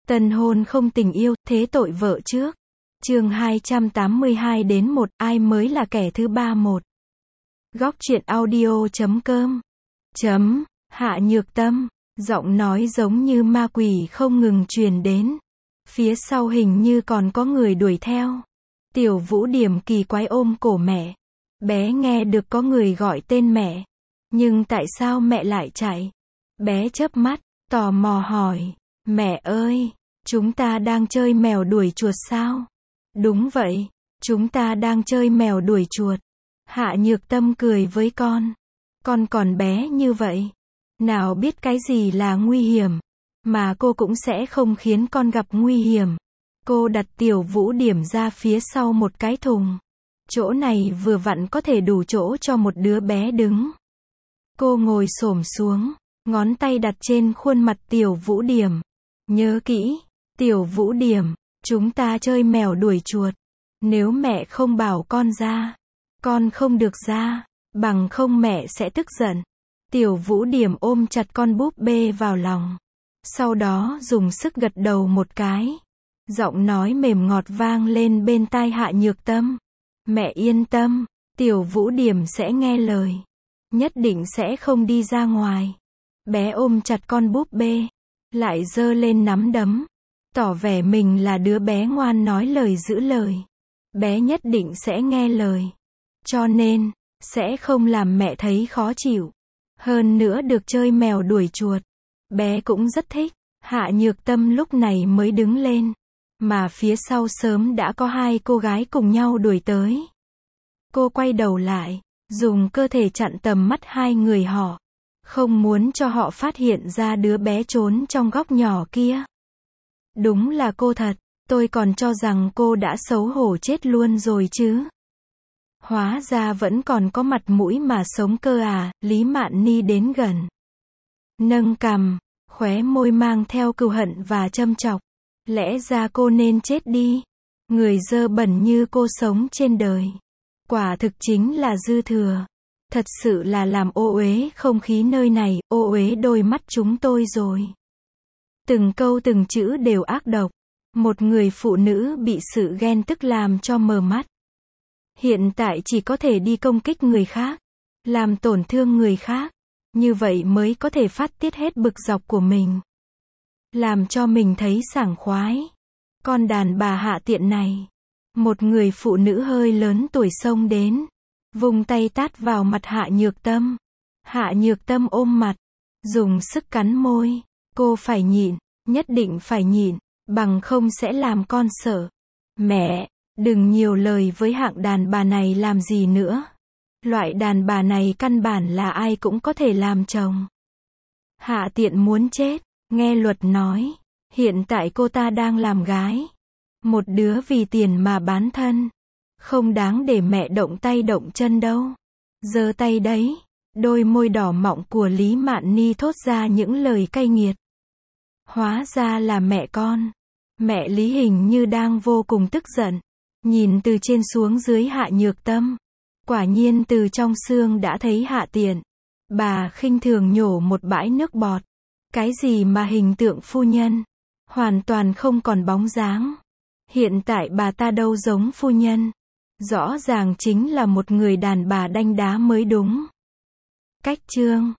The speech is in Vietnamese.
Tân hôn không tình yêu, thế tội vợ trước. Chương 282 đến 1, ai mới là kẻ thứ ba một. Góc truyện audio.com. Hạ Nhược Tâm, giọng nói giống như ma quỷ không ngừng truyền đến. Phía sau hình như còn có người đuổi theo. Tiểu Vũ Điểm kỳ quái ôm cổ mẹ. Bé nghe được có người gọi tên mẹ. Nhưng tại sao mẹ lại chạy? Bé chớp mắt, tò mò hỏi. Mẹ ơi, chúng ta đang chơi mèo đuổi chuột sao? Đúng vậy, chúng ta đang chơi mèo đuổi chuột. Hạ Nhược Tâm cười với con. Con còn bé như vậy. Nào biết cái gì là nguy hiểm. Mà cô cũng sẽ không khiến con gặp nguy hiểm. Cô đặt Tiểu Vũ Điểm ra phía sau một cái thùng. Chỗ này vừa vặn có thể đủ chỗ cho một đứa bé đứng. Cô ngồi xổm xuống, ngón tay đặt trên khuôn mặt Tiểu Vũ Điểm. Nhớ kỹ, Tiểu Vũ Điểm, chúng ta chơi mèo đuổi chuột. Nếu mẹ không bảo con ra, con không được ra, bằng không mẹ sẽ tức giận. Tiểu Vũ Điểm ôm chặt con búp bê vào lòng. Sau đó dùng sức gật đầu một cái. Giọng nói mềm ngọt vang lên bên tai Hạ Nhược Tâm. Mẹ yên tâm, Tiểu Vũ Điểm sẽ nghe lời. Nhất định sẽ không đi ra ngoài. Bé ôm chặt con búp bê, lại giơ lên nắm đấm, tỏ vẻ mình là đứa bé ngoan nói lời giữ lời. Bé nhất định sẽ nghe lời. Cho nên, sẽ không làm mẹ thấy khó chịu. Hơn nữa được chơi mèo đuổi chuột. Bé cũng rất thích. Hạ Nhược Tâm lúc này mới đứng lên. Mà phía sau sớm đã có hai cô gái cùng nhau đuổi tới. Cô quay đầu lại, dùng cơ thể chặn tầm mắt hai người họ. Không muốn cho họ phát hiện ra đứa bé trốn trong góc nhỏ kia. Đúng là cô thật, tôi còn cho rằng cô đã xấu hổ chết luôn rồi chứ. Hóa ra vẫn còn có mặt mũi mà sống cơ à, Lý Mạn Ni đến gần. Nâng cằm, khóe môi mang theo cừu hận và châm chọc. Lẽ ra cô nên chết đi. Người dơ bẩn như cô sống trên đời. Quả thực chính là dư thừa. Thật sự là làm ô uế không khí nơi này, ô uế đôi mắt chúng tôi rồi. Từng câu từng chữ đều ác độc. Một người phụ nữ bị sự ghen tức làm cho mờ mắt. Hiện tại chỉ có thể đi công kích người khác. Làm tổn thương người khác. Như vậy mới có thể phát tiết hết bực dọc của mình. Làm cho mình thấy sảng khoái. Con đàn bà hạ tiện này. Một người phụ nữ hơi lớn tuổi xông đến. Vùng tay tát vào mặt Hạ Nhược Tâm. Hạ Nhược Tâm ôm mặt. Dùng sức cắn môi. Cô phải nhịn. Nhất định phải nhịn. Bằng không sẽ làm con sợ. Mẹ, đừng nhiều lời với hạng đàn bà này làm gì nữa. Loại đàn bà này căn bản là ai cũng có thể làm chồng. Hạ tiện muốn chết. Nghe luật nói. Hiện tại cô ta đang làm gái. Một đứa vì tiền mà bán thân. Không đáng để mẹ động tay động chân đâu. Giơ tay đấy. Đôi môi đỏ mọng của Lý Mạn Ni thốt ra những lời cay nghiệt. Hóa ra là mẹ con. Mẹ Lý hình như đang vô cùng tức giận. Nhìn từ trên xuống dưới Hạ Nhược Tâm. Quả nhiên từ trong xương đã thấy hạ tiện. Bà khinh thường nhổ một bãi nước bọt. Cái gì mà hình tượng phu nhân. Hoàn toàn không còn bóng dáng. Hiện tại bà ta đâu giống phu nhân. Rõ ràng chính là một người đàn bà đanh đá mới đúng. Cách chương